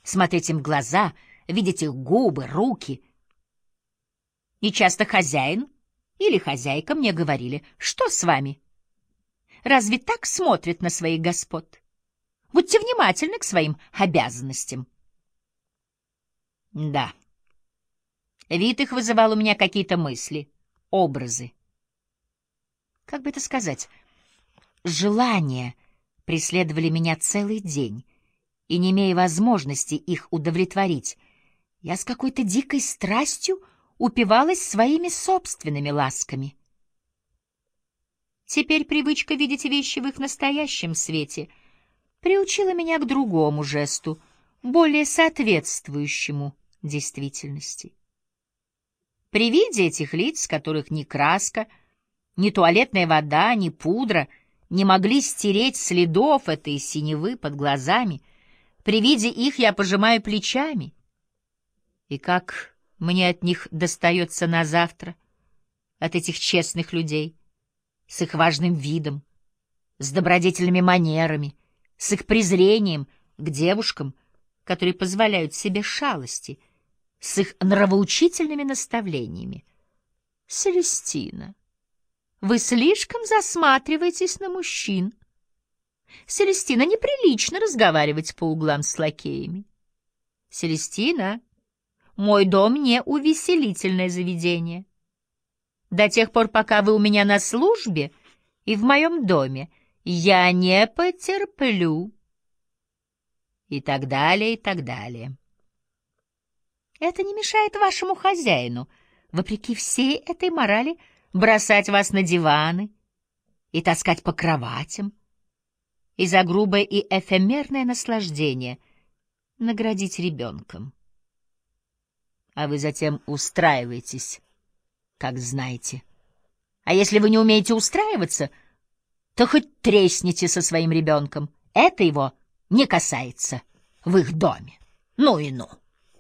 смотреть им в глаза, видеть их губы, руки. И часто хозяин или хозяйка мне говорили: «Что с вами? Разве так смотрят на своих господ? Будьте внимательны к своим обязанностям». Да, вид их вызывал у меня какие-то мысли, образы. Как бы это сказать? Желания преследовали меня целый день, и, не имея возможности их удовлетворить, я с какой-то дикой страстью упивалась своими собственными ласками. Теперь привычка видеть вещи в их настоящем свете приучила меня к другому жесту, более соответствующему действительности. При виде этих лиц, которых ни краска, ни туалетная вода, ни пудра не могли стереть следов этой синевы под глазами, при виде их я пожимаю плечами. И как мне от них достается на завтра, от этих честных людей, с их важным видом, с добродетельными манерами, с их презрением к девушкам, которые позволяют себе шалости, с их нравоучительными наставлениями. Селестина, вы слишком засматриваетесь на мужчин. Селестина, неприлично разговаривать по углам с лакеями. Селестина, мой дом не увеселительное заведение. До тех пор, пока вы у меня на службе и в моем доме, я не потерплю. И так далее, и так далее. Это не мешает вашему хозяину, вопреки всей этой морали, бросать вас на диваны и таскать по кроватям, и за грубое и эфемерное наслаждение наградить ребенком. А вы затем устраиваетесь, как знаете. А если вы не умеете устраиваться, то хоть тресните со своим ребенком. Это его не касается в их доме. Ну и ну.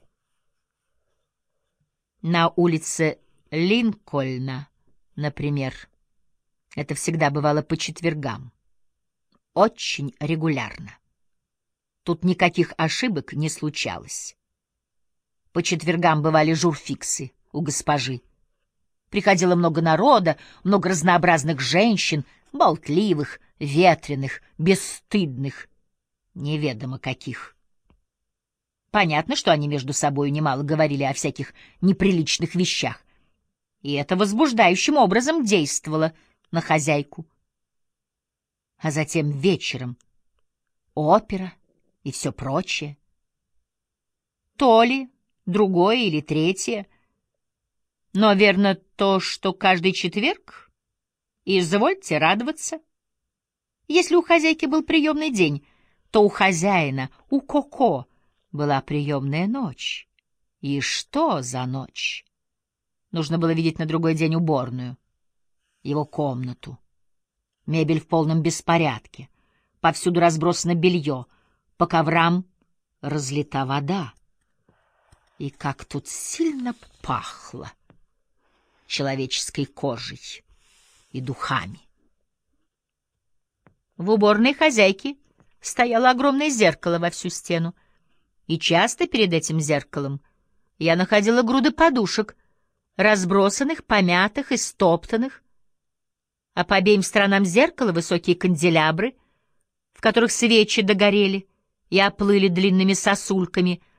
На улице Линкольна, например, это всегда бывало по четвергам. Очень регулярно. Тут никаких ошибок не случалось. По четвергам бывали журфиксы у госпожи. Приходило много народа, много разнообразных женщин, болтливых, ветреных, бесстыдных, неведомо каких. Понятно, что они между собой немало говорили о всяких неприличных вещах, и это возбуждающим образом действовало на хозяйку. А затем вечером опера и все прочее. То ли, другое или третье, но верно то, что каждый четверг, и извольте радоваться. Если у хозяйки был приемный день, то у хозяина, у Коко, была приемная ночь. И что за ночь? Нужно было видеть на другой день уборную, его комнату. Мебель в полном беспорядке, повсюду разбросано белье, по коврам разлита вода. И как тут сильно пахло человеческой кожей и духами. В уборной хозяйки стояло огромное зеркало во всю стену, и часто перед этим зеркалом я находила груды подушек, разбросанных, помятых и стоптанных, а по обеим сторонам зеркала высокие канделябры, в которых свечи догорели и оплыли длинными сосульками,